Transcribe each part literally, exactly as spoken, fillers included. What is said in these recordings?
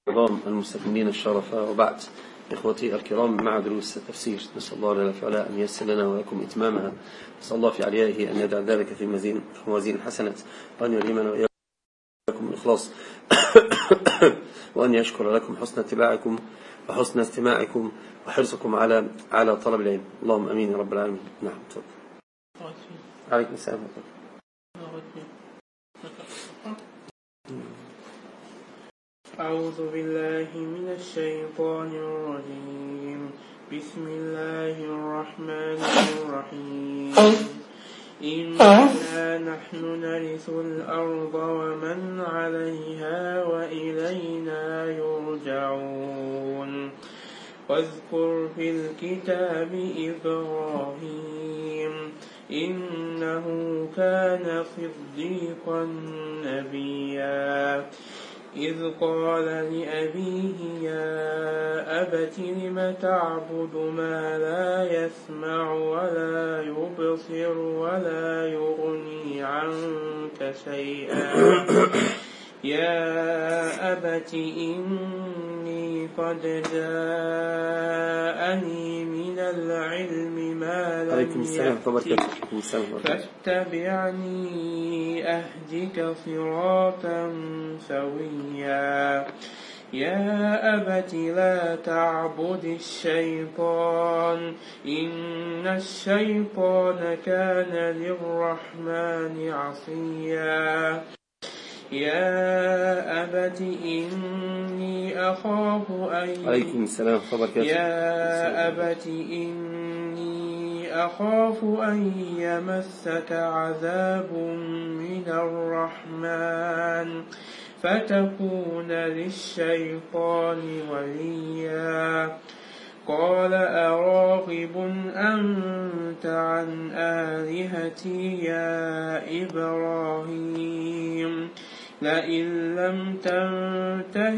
نظام المستكملين الشرفاء، وبعد إخوتي الكرام مع دروس التفسير، نسأل الله جل وعلا أن ييسر لنا ولكم إتمامها. نسأل الله في عليائه أن يجعل ذلك في موازين موازين الحسنات، وأن يلهمنا وإياكم الإخلاص وأن يشكر لكم حسن اتباعكم وحسن استماعكم وحرصكم على على طلب العلم. اللهم أمين يا رب العالمين. نعم تفضل. عليكم السلام. أعوذ بالله من الشيطان الرجيم. بسم الله الرحمن الرحيم. إنا نحن نرث الأرض ومن عليها وإلينا يرجعون. واذكر في الكتاب إبراهيم إنه كان صديقا نبيا إذ قال لأبيه يا أبت لم تعبد ما لا يسمع ولا يبصر ولا يغني عنك شيئا يا أبت إني قد جاءني من العلم ما لم يأتك فاتبعني أهدك صراطا سويا يا أبت لا تعبد الشيطان إن الشيطان كان للرحمن عصيا يا أبت إني أخاف أن عليكم السلام وبركاته. يا أبت إني أخاف أن يمسك عذاب من الرحمن فتكون للشيطان وليا قال أراغب أنت عن آلهتي يا إبراهيم لئن لم تنته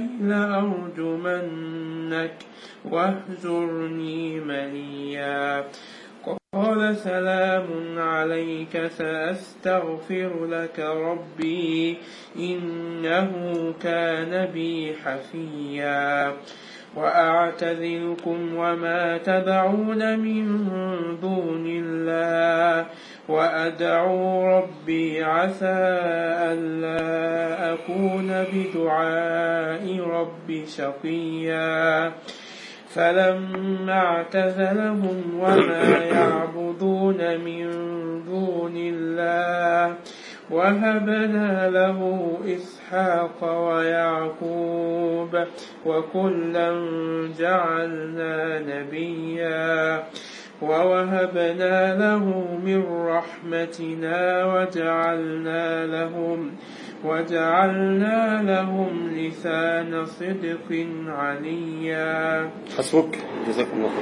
لأرجمنك واهجرني مليا قال سلام عليك سأستغفر لك ربي إنه كان بي حفيا وأعتزلكم وما تدعون من دون الله وأدعو ربي عسى ألا أكون بدعاء ربي شقيا فلما اعتزلهم وما يعبدون من دون الله وهبنا له إسحاق ويعقوب وكلا جعلنا نبيا ووهبنا له من رحمتنا وجعلنا لهم وجعلنا لهم لسان صدق عليا. حسبك جزاكم الله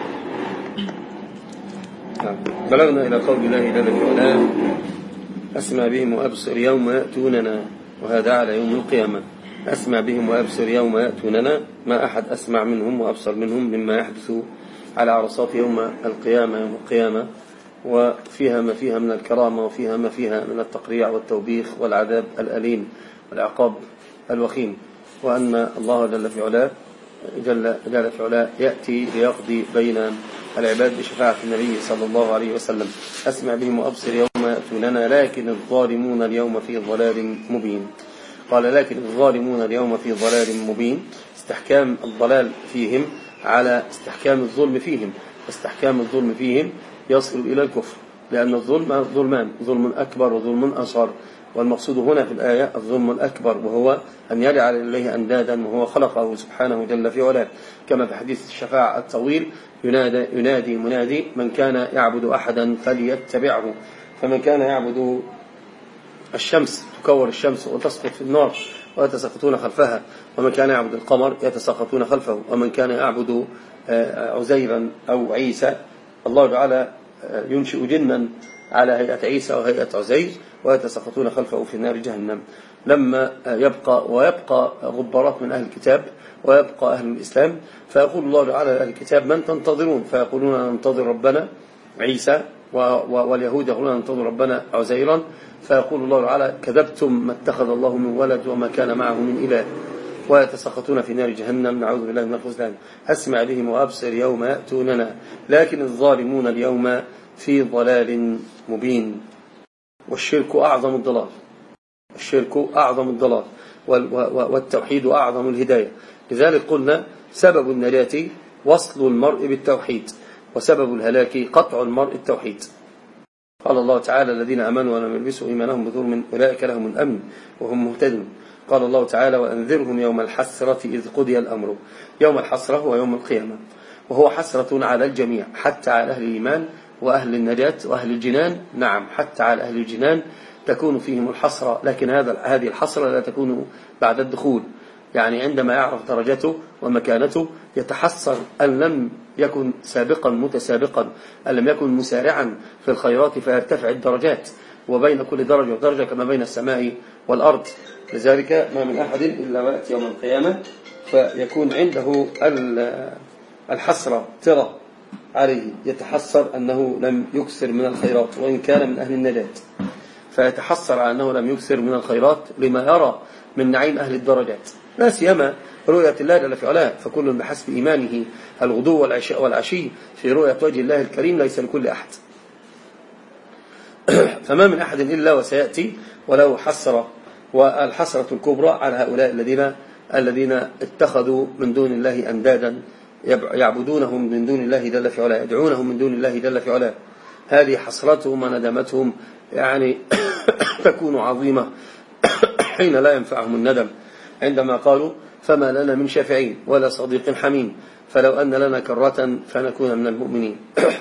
خيرا. بلغنا إلى قول الله جل وعلا أسمع بهم وأبصر يوم يأتوننا وهذا على يوم القيامة. أسمع بهم وأبصر يوم يأتوننا، ما أحد أسمع منهم وأبصر منهم مما يحدث على عرصات يوم القيامة يوم القيامة وفيها ما فيها من الكرامة وفيها ما فيها من التقريع والتوبيخ والعذاب الأليم والعقاب الوخيم، وأن الله جل في علاه جل, جل في علاه يأتي ليقضي بين العباد بشفاعة النبي صلى الله عليه وسلم. أسمع بهم وأبصر يوم يأتوننا لكن الظالمون اليوم في ضلال مبين. قال لكن الظالمون اليوم في ضلال مبين، استحكام الضلال فيهم على استحكام الظلم فيهم، واستحكام الظلم فيهم يصل إلى الكفر، لأن الظلم ظلمان، ظلم أكبر وظلم أصغر، والمقصود هنا في الآية الظلم الأكبر وهو أن يجعل إليه أندادا وهو خلقه سبحانه جل في علاه، كما في حديث الشفاعة الطويل ينادي, ينادي منادي من كان يعبد أحدا فليتبعه، فمن كان يعبد الشمس تكور الشمس وتسقط في النار ويتساقطون خلفها، ومن كان يعبد القمر يتساقطون خلفه، ومن كان يعبد عزيرا أو عيسى الله تعالى ينشئ جنا على هيئة عيسى وهيئة عزير ويتساقطون خلفه في نار جهنم. لما يبقى ويبقى غبارات من أهل الكتاب ويبقى أهل الإسلام فيقول الله تعالى لأهل الكتاب من تنتظرون؟ فيقولون ننتظر ربنا عيسى، واليهود يقولون ننتظر ربنا عزيرا، فيقول الله تعالى كذبتم ما اتخذ الله من ولد وما كان معه من إله. ويتساقطون في نار جهنم، نعوذ بالله من الخذلان. أسمع بهم وأبصر يوم يأتوننا لكن الظالمون اليوم في ضلال مبين. والشرك أعظم الضلال، الشرك أعظم الضلال والتوحيد أعظم الهداية. لذلك قلنا سبب النجاة وصل المرء بالتوحيد، وسبب الهلاك قطع المرء التوحيد. قال الله تعالى الذين آمنوا ولم يلبسوا إيمانهم بظلم أولئك لهم الأمن وهم مهتدون. قال الله تعالى وأنذرهم يوم الحسرة إذ قضي الأمر. يوم الحسرة هو يوم القيامة، وهو حسرة على الجميع، حتى على أهل الإيمان وأهل النجاة وأهل الجنان. نعم، حتى على أهل الجنان تكون فيهم الحسرة، لكن هذا هذه الحسرة لا تكون بعد الدخول، يعني عندما يعرف درجته ومكانته يتحسر أن لم يكن سابقا متسابقا، أن لم يكن مسارعا في الخيرات فيرتفع الدرجات، وبين كل درجة ودرجة كما بين السماء والأرض. لذلك ما من أحد إلا ويأتي يوم القيامة فيكون عنده الحسرة ترى عليه، يتحسر أنه لم يكثر من الخيرات وإن كان من أهل النجاة، فيتحسر على أنه لم يكثر من الخيرات لما يرى من نعيم أهل الدرجات، لا سيما رؤية الله جل في علاه. فكل بحسب إيمانه الغدو والعشي في رؤية وجه الله الكريم ليس لكل أحد. فما من أحد إلا وسيأتي وله حسرة، والحسرة الكبرى على هؤلاء الذين الذين اتخذوا من دون الله أندادا يعبدونهم من دون الله جل في علاه، يدعونهم من دون الله جل في علاه. هذه حسرتهم وندمتهم يعني تكون عظيمة حين لا ينفعهم الندم، عندما قالوا فما لنا من شافعين ولا صديق حميم فلو أن لنا كرة فنكون من المؤمنين.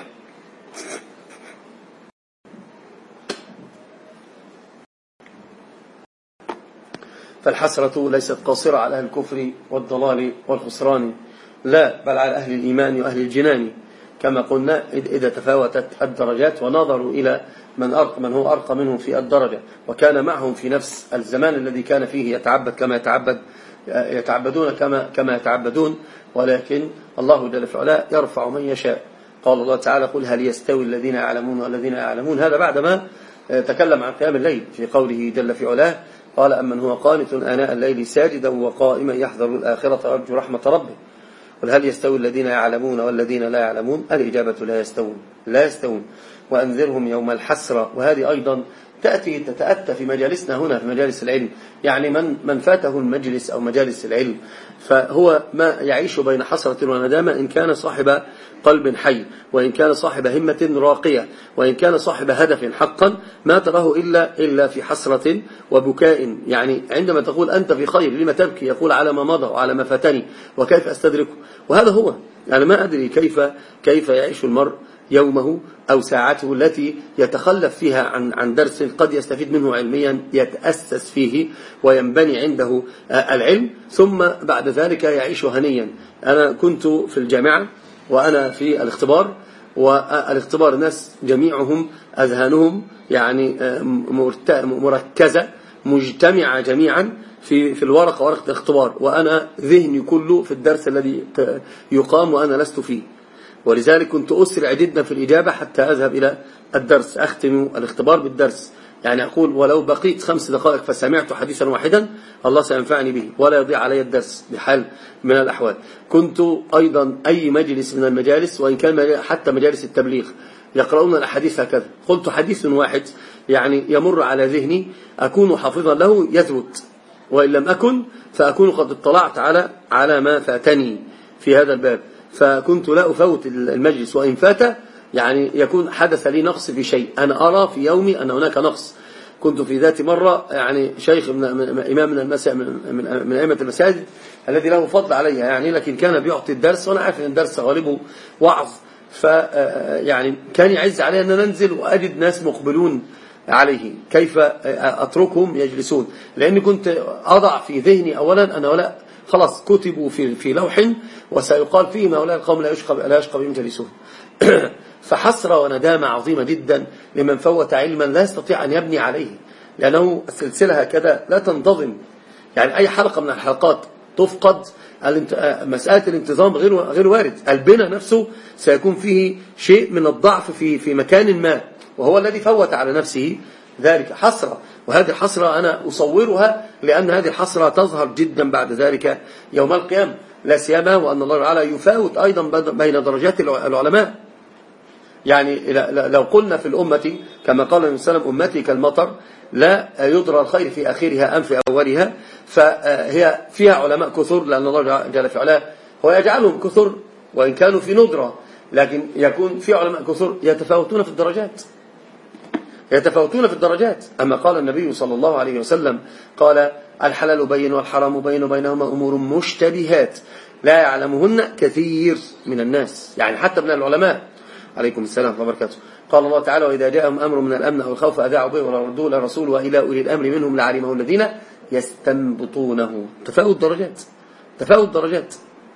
فالحسرة ليست قاصرة على أهل الكفر والضلال والخسران، لا، بل على أهل الإيمان وأهل الجنان، كما قلنا إذا تفاوتت الدرجات ونظروا إلى من أرقى من هو أرقى منهم في الدرجة، وكان معهم في نفس الزمان الذي كان فيه يتعبد كما يتعبد يتعبدون كما كما يتعبدون، ولكن الله جل في علاه يرفع من يشاء. قال الله تعالى قل هل يستوي الذين يعلمون والذين يعلمون، هذا بعدما تكلم عن قيام الليل في قوله جل في علاه قال أمن هو قانت آناء الليل ساجدا وقائما يحذر الآخرة ويرجو رحمة ربه. قل هل يستوي الذين يعلمون والذين لا يعلمون، الإجابة لا يستوون، لا يستوون. وأنذرهم يوم الحسرة، وهذه أيضا تأتي تتأتى في مجالسنا هنا في مجالس العلم، يعني من من فاته المجلس أو مجالس العلم فهو ما يعيش بين حسرة وندامة، إن كان صاحب قلب حي، وإن كان صاحب همة راقية، وإن كان صاحب هدف حقا، ما تراه إلا إلا في حسرة وبكاء. يعني عندما تقول أنت في خير لما تبكي، يقول على ما مضى وعلى ما فاتني وكيف أستدركه. وهذا هو، يعني ما أدري كيف كيف يعيش المرء يومه أو ساعته التي يتخلف فيها عن عن درس قد يستفيد منه علميا، يتأسس فيه وينبني عنده العلم، ثم بعد ذلك يعيش هنيا. أنا كنت في الجامعة وأنا في الاختبار، والاختبار ناس جميعهم أذهانهم يعني مركزة مجتمعة جميعا في في الورقة ورقة الاختبار، وأنا ذهني كله في الدرس الذي يقام وأنا لست فيه. ولذلك كنت أسرع جدا في الإجابة حتى أذهب إلى الدرس، أختم الاختبار بالدرس، يعني أقول ولو بقيت خمس دقائق فسمعت حديثا واحدا الله سينفعني به ولا يضيع علي الدرس بحال من الأحوال. كنت أيضا أي مجلس من المجالس، وإن كان حتى مجالس التبليغ يقرؤون الحديث هكذا، قلت حديث واحد يعني يمر على ذهني أكون حافظا له يثبت، وإن لم أكن فأكون قد اطلعت على على ما فاتني في هذا الباب، فكنت لا أفوت المجلس، وإن فات يعني يكون حدث لي نقص في شيء، أنا أرى في يومي أن هناك نقص. كنت في ذات مرة يعني شيخ من إمام من المساجد من من أئمة المساجد الذي له فضل عليها يعني، لكن كان بيعطي الدرس وأنا عارف أن الدرس غالبه وعظ، فيعني كان يعز علي أن ننزل وأجد ناس مقبلون عليه، كيف أتركهم يجلسون؟ لأني كنت أضع في ذهني أولا أن ولا خلاص كتبوا في في لوح وسيقال فيهم هؤلاء القوم لا يشقى لا يشقى بهم جلسون. فحسرة وندامة عظيمة جدا لمن فوت علما لا يستطيع أن يبني عليه، لأنه السلسلة هكذا لا تنتظم، يعني أي حلقة من الحلقات تفقد مسألة الانتظام غير غير وارد، البناء نفسه سيكون فيه شيء من الضعف في في مكان ما، وهو الذي فوت على نفسه ذلك حسرة. وهذه الحسرة أنا أصورها لأن هذه الحسرة تظهر جدا بعد ذلك يوم القيامة، لا سيما وأن الله تعالى يفاوت أيضا بين درجات العلماء. يعني لو قلنا في الأمة كما قال النبي صلى الله عليه وسلم أمتي كالمطر لا يدرى الخير في آخرها أم في أولها، فهي فيها علماء كثر لأن الله جل في علاه هو يجعلهم كثر وإن كانوا في ندرة، لكن يكون في علماء كثر يتفاوتون في الدرجات يتفاوتون في الدرجات. أما قال النبي صلى الله عليه وسلم قال الحلال بين والحرام بين وبينهما أمور مشتبهات لا يعلمهن كثير من الناس، يعني حتى من العلماء. عليكم السلام ورحمة الله وبركاته. قال الله تعالى وإذا جاءهم أمر من الأمن أو الخوف أذاعوا به وردوا إلى الرسول وإلى أولي الأمر منهم لعلمه الذين يستنبطونه. تفاوت درجات تفاوت درجات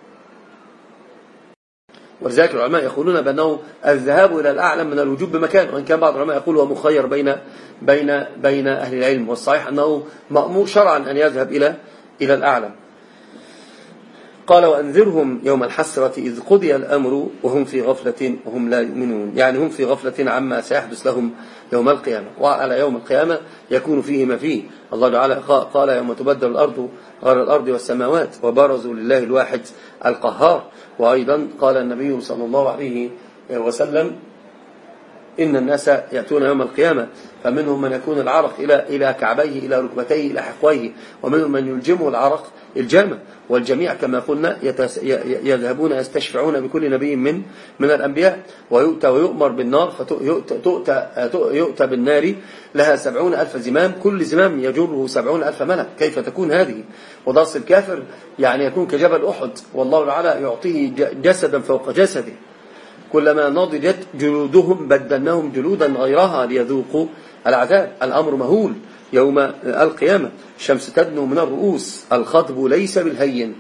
ولذلك العلماء يقولون بأنه الذهاب إلى الأعلم من الوجوب بمكان، وإن كان بعض العلماء يقول هو مخير بين بين بين أهل العلم، والصحيح أنه مأمور شرعا أن يذهب إلى إلى الأعلم. قال وأنذرهم يوم الحسرة إذ قضي الأمر وهم في غفلة وهم لا يؤمنون، يعني هم في غفلة عما سيحدث لهم يوم القيامة. وعلى يوم القيامة يكون فيه ما فيه. الله تعالى قال يوم تبدل الأرض غير الأرض والسماوات وبرزوا لله الواحد القهار. وأيضا قال النبي صلى الله عليه وسلم إن الناس يأتون يوم القيامة فمنهم من يكون العرق إلى إلى كعبيه إلى ركبتيه إلى حقويه، ومنهم من يلجمه العرق الجامة، والجميع كما قلنا يذهبون يستشفعون بكل نبي من من الأنبياء، ويؤتى ويؤمر بالنار فيؤتى بالنار لها سبعون ألف زمام، كل زمام يجره سبعون ألف ملك. كيف تكون هذه؟ وضرس الكافر يعني يكون كجبل أحد، والله تعالى يعطيه جسدا فوق جسده، كلما نضجت جلودهم بدلناهم جلودا غيرها ليذوقوا العذاب. الأمر مهول يوم القيامة، الشمس تدنو من الرؤوس، الخطب ليس بالهين.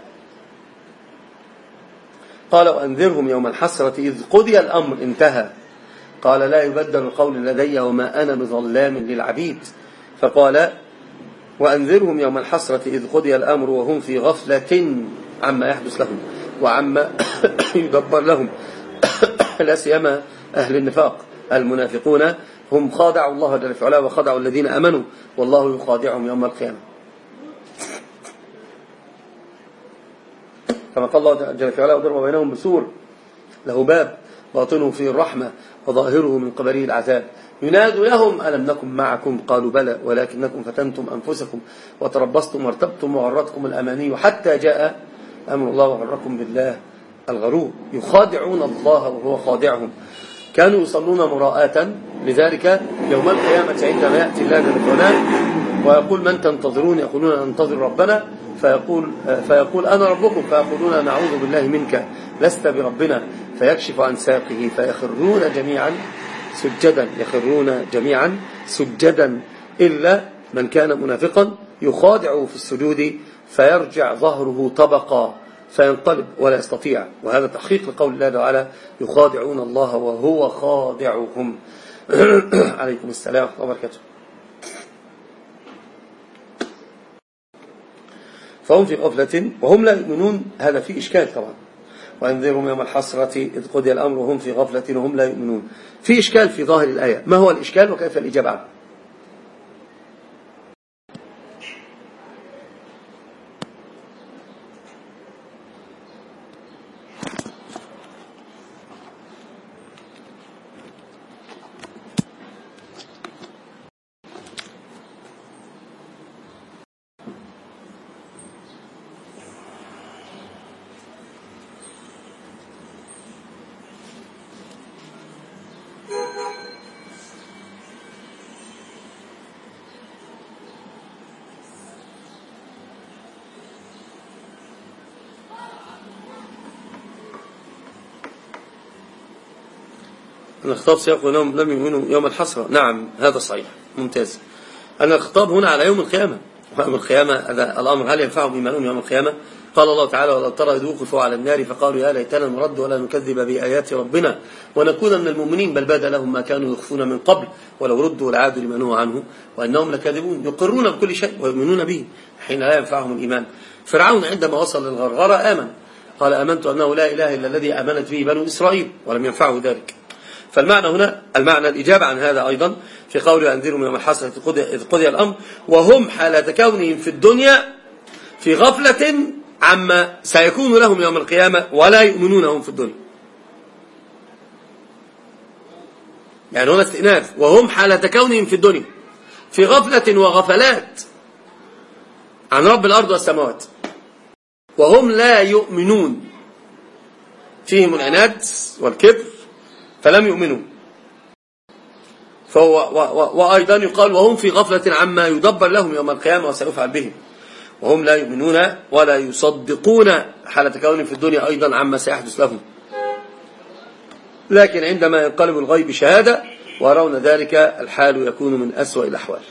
قال وأنذرهم يوم الحسرة إذ قضي الأمر انتهى، قال لا يبدل القول لدي وما أنا بظلام للعبيد. فقال وأنذرهم يوم الحسرة إذ قضي الأمر وهم في غفلة عما يحدث لهم وعما يدبر لهم، لا سيما أهل النفاق المنافقون هم خادعوا الله جل في علاه وخادعوا الذين أمنوا، والله يخادعهم يوم القيامة. كما قال الله جل في علاه وضرب بينهم بسور له باب باطنه فيه الرحمة وظاهره من قبله العذاب ينادوا لهم ألم نكن معكم قالوا بلى ولكنكم فتنتم أنفسكم وتربصتم وارتبتم وغرتكم الأماني حتى جاء أمر الله وغركم بالله الغرور. يخادعون الله وهو خادعهم. كانوا يصلون مراءة، لذلك يوم القيامة عندما يأتي الله جل وعلا ويقول من تنتظرون يقولون ننتظر ربنا، فيقول, فيقول أنا ربكم، فيقولون نعوذ بالله منك لست بربنا، فيكشف عن ساقه فيخرون جميعا سجدا يخرون جميعا سجدا إلا من كان منافقا يخادع في السجود فيرجع ظهره طبقا فينقلب ولا يستطيع. وهذا تحقيق لقول الله تعالى يخادعون الله وهو خادعهم. عليكم السلام ورحمة الله وبركاته. فهم في غفلة وهم لا يؤمنون، هذا فيه إشكال طبعا. وأنذرهم يوم الحسرة إذ قضي الأمر وهم في غفلة وهم لا يؤمنون، في إشكال في ظاهر الآية. ما هو الإشكال وكيف الإجابة عنه؟ الخطاب سيقول أنهم لم يؤمنوا يوم الحسرة. نعم هذا صحيح ممتاز. أن الخطاب هنا على يوم القيامة، يوم القيامة هذا الأمر هل ينفعهم إيمانهم يوم القيامة؟ قال الله تعالى ولو ترى إذ وقفوا على النار فقالوا يا ليتنا نرد ولا نكذب بآيات ربنا ونكون من المؤمنين بل بدا لهم ما كانوا يخفون من قبل ولو ردوا لعادوا لما نهوا عنه وإنهم لكاذبون. يقرون بكل شيء ويؤمنون به حين لا ينفعهم الإيمان. فرعون عندما وصل للغرغرة آمن، قال آمنت أنه لا إله إلا الذي آمنت به بنو إسرائيل ولم ينفعه ذلك. فالمعنى هنا المعنى الإجابة عن هذا أيضا في قوله أنذرهم يوم الحسرة إذ قضي الأمر وهم حالة كونهم في الدنيا في غفلة عما سيكون لهم يوم القيامة ولا يؤمنونهم في الدنيا. يعني هنا استئناف، وهم حالة كونهم في الدنيا في غفلة وغفلات عن رب الأرض والسماوات وهم لا يؤمنون، فيهم العناد والكبر فلم يؤمنوا. فهو وأيضا يقال وهم في غفلة عما يدبر لهم يوم القيامة وسيفعل بهم، وهم لا يؤمنون ولا يصدقون حالة كونهم في الدنيا أيضا عما سيحدث لهم، لكن عندما ينقلب الغيب شهادة ويرون ذلك الحال يكون من أسوأ الأحوال.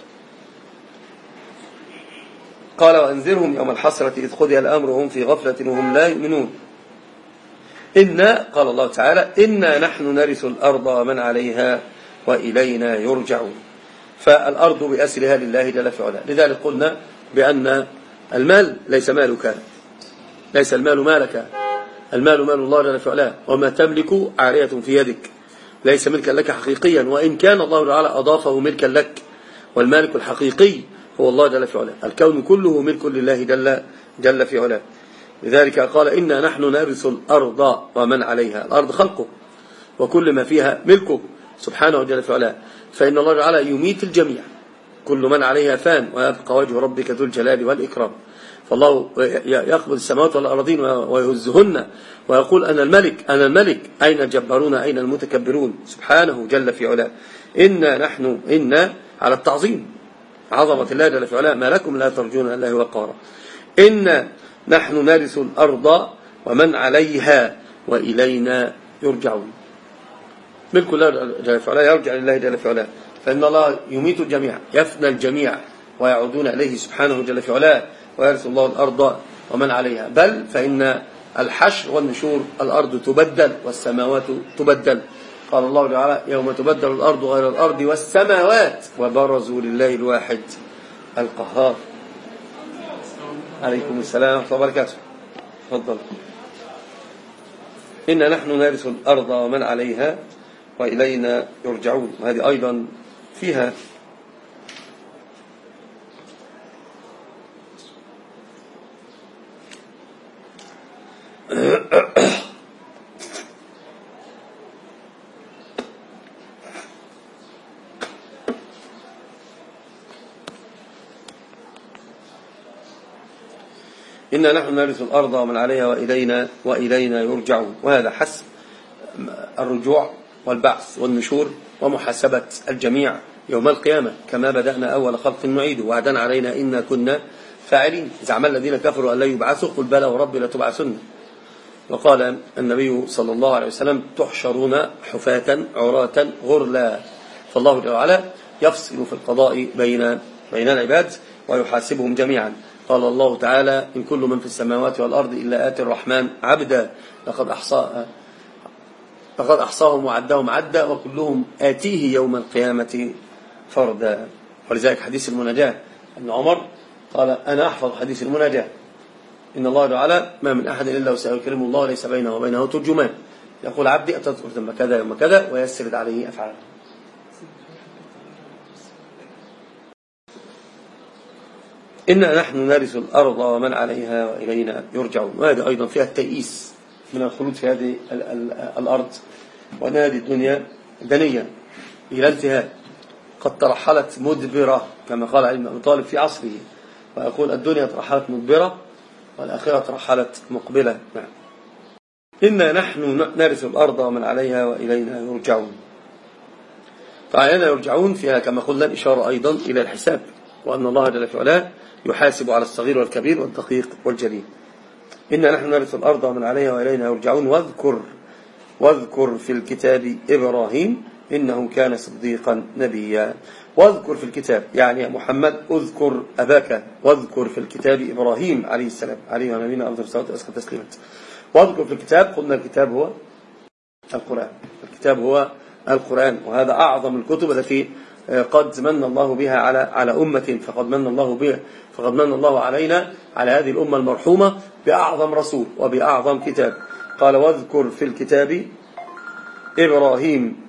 قال وأنذرهم يوم الحسرة إذ قضي الأمر وهم في غفلة وهم لا يؤمنون. إنا قال الله تعالى إنا نحن نرث الأرض ومن عليها وإلينا يرجعون. فالأرض بأسرها لله جل في علاه، لذلك قلنا بأن المال ليس مالك، ليس المال مالك، المال مال الله جل في علاه، وما تملك عارية في يدك، ليس ملكا لك حقيقيا، وإن كان الله تعالى أضافه ملكا لك، والمالك الحقيقي هو الله جل في علاه. الكون كله ملك لله جل, جل في علاه. لذلك قال إنا نحن نرث الأرض ومن عليها، الأرض خلقه وكل ما فيها ملكه سبحانه جل في علاه، فإن الله تعالى يميت الجميع، كل من عليها فان ويبقى وجه ربك ذو الجلال والإكرام. فالله يقبض السماوات والأرضين ويهزهن ويقول أنا الملك أنا الملك، أين الجبارون أين المتكبرون سبحانه جل في علاه. إنا نحن إنا على التعظيم عظمة الله جل في علاه، ما لكم لا ترجون الله وقارا. إنا نحن نرث الأرض ومن عليها وإلينا يرجعون. ملك الله جل في علاه يرجع لله جل في علاه، فإن الله يميت الجميع يفنى الجميع ويعودون إليه سبحانه جل في علاه، ويرث الله الأرض ومن عليها. بل فإن الحشر والنشور الأرض تبدل والسماوات تبدل. قال الله تعالى يوم تبدل الأرض غير الأرض والسماوات وبرزوا لله الواحد القهار. عليكم السلام ورحمة الله وبركاته. تفضل. إنا نحن نرث الأرض ومن عليها وإلينا يرجعون. وهذه أيضا فيها إنا نحن نرث الأرض ومن عليها وإلينا وإلينا يرجعون. وهذا حسب الرجوع والبعث والنشور ومحاسبة الجميع يوم القيامة، كما بدأنا أول خلق نعيده وعدا علينا إنا كنا فاعلين. زعم الذين كفروا أن لا يبعثوا قل بلى وربي لتبعثن. وقال النبي صلى الله عليه وسلم تحشرون حفاة عراة غرلا. فالله جل وعلا يفصل في القضاء بين بين العباد ويحاسبهم جميعا. قال الله تعالى إن كل من في السماوات والأرض إلا آتي الرحمن عبدا لقد أحصى لقد أحصاهم وعدهم عدا وكلهم آتيه يوم القيامة فردا. ولذلك حديث المناجاة ابن عمر قال أنا أحفظ حديث المناجاة إن الله تعالى ما من أحد إلا وسيكلمه الله ليس بينه وبينه ترجمان يقول عبدي أتذكر ثم كذا يوم كذا ويسرد عليه أفعاله. إنا نحن نرث الأرض ومن عليها وإلينا يرجعون. وهذا أيضا فيها التيئيس من الخلود في هذه الأرض، وأن هذه الدنيا دنية إلى انتهاء، قد ترحلت مدبرة كما قال علي بن أبي طالب في عصره، ويقول الدنيا ترحلت مدبرة والآخرة ترحلت مقبلة. نعم. إنا نحن نرث الأرض ومن عليها وإلينا يرجعون. فعلينا يرجعون فيها كما قلنا إشارة أيضا إلى الحساب، وأن الله جل في علاه يحاسب على الصغير والكبير والدقيق والجليل. إنا نحن نرث الأرض ومن عليها وإلينا يرجعون. واذكر واذكر في الكتاب إبراهيم إنه كان صديقا نبيا. واذكر في الكتاب يعني يا محمد اذكر أباك، واذكر في الكتاب إبراهيم عليه السلام عليه ونبينا أفضل الصلاة والسلام تسليمات. واذكر في الكتاب، قلنا الكتاب هو القرآن، الكتاب هو القرآن، وهذا أعظم الكتب التي قد من الله بها على على أمة، فقد من الله بها فقد من الله علينا على هذه الأمة المرحومة بأعظم رسول وبأعظم كتاب. قال واذكر في الكتاب إبراهيم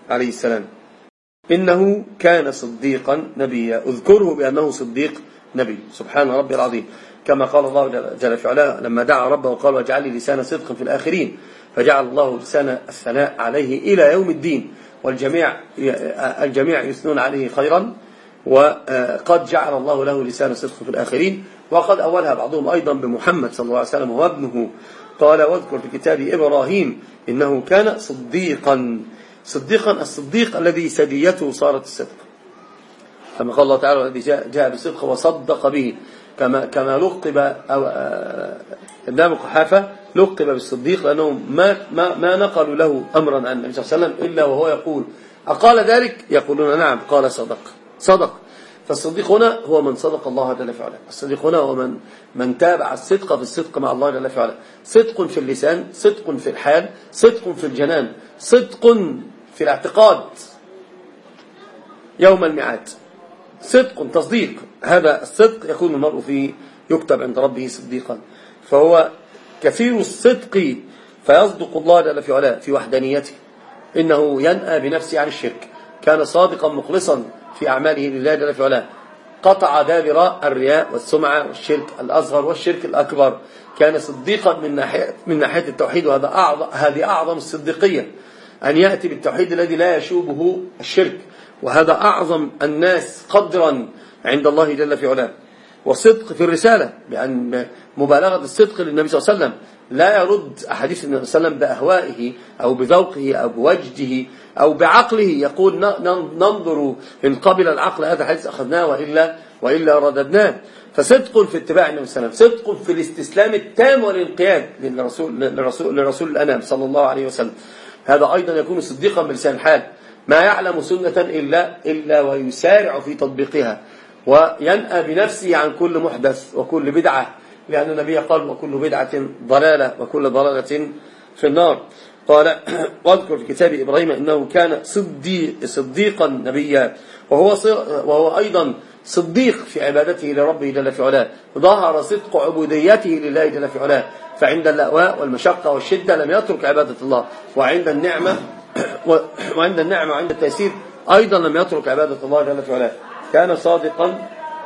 عليه السلام إنه كان صديقا نبيا. اذكره بأنه صديق نبي. سبحان ربي العظيم. كما قال الله جل في علاه لما دعا ربه وقال واجعل لي لسان صدق في الآخرين، فجعل الله لسان الثناء عليه إلى يوم الدين، والجميع الجميع يثنون عليه خيرا، وقد جعل الله له لسان صدق في الآخرين. وقد أولها بعضهم أيضا بمحمد صلى الله عليه وسلم وابنه. قال واذكر في كتاب إبراهيم إنه كان صديقا. صديقا الصديق الذي سديته صارت الصدق، كما قال الله تعالى الذي جاء بالصدق وصدق به. كما كما لقب ابن قحافة لقب بالصديق لأنه ما ما ما نقلوا له أمرا عن النبي صلى الله عليه وسلم إلا وهو يقول أقال ذلك؟ يقولون نعم. قال صدق صدق. فالصديق هنا هو من صدق الله جل وعلا. الصديق هنا هو من من تابع الصدق في الصدق مع الله جل وعلا. صدق في اللسان، صدق في الحال، صدق في الجنان، صدق في الاعتقاد يوم الميعاد، صدق تصديق. هذا الصدق يكون المرء فيه يكتب عند ربه صديقا. فهو كثير الصدق فيصدق الله جل وعلا في وحدانيته. إنه ينأى بنفسه عن الشرك، كان صادقا مخلصا في أعماله لله جل وعلا، قطع دابر الرياء والسمعة والشرك الأصغر والشرك الأكبر، كان صديقا من ناحية من ناحية التوحيد. وهذا أعظم هذه أعظم الصديقية، أن يأتي بالتوحيد الذي لا يشوبه الشرك، وهذا أعظم الناس قدرا عند الله جل وعلا. وصدق في الرسالة، بأن مبالغة الصدق للنبي صلى الله عليه وسلم لا يرد أحاديث النبي صلى الله عليه وسلم بأهوائه أو بذوقه أو بوجده أو بعقله، يقول ننظر إن قبل العقل هذا الحديث أخذناه وإلا وإلا رددناه. فصدق في اتباع النبي صلى الله عليه وسلم، صدق في الاستسلام التام والانقياد للرسول للرسول لرسول الأنام صلى الله عليه وسلم. هذا أيضا يكون صديقا بلسان الحال، ما يعلم سنة إلا إلا ويسارع في تطبيقها، وينأى بنفسه عن كل محدث وكل بدعة، لأن النبي قال وكل بدعة ضلالة وكل ضلالة في النار. قال واذكر في كتاب إبراهيم إنه كان صديق صديقا نبيا، وهو وهو أيضا صديق في عبادته لربه جل في علاه. ظهر صدق عبوديته لله جل في علاه، فعند اللأواء والمشقة والشدة لم يترك عبادة الله، وعند النعمة وعند النعمة وعند التيسير أيضا لم يترك عبادة الله جل في علاه. كان صادقا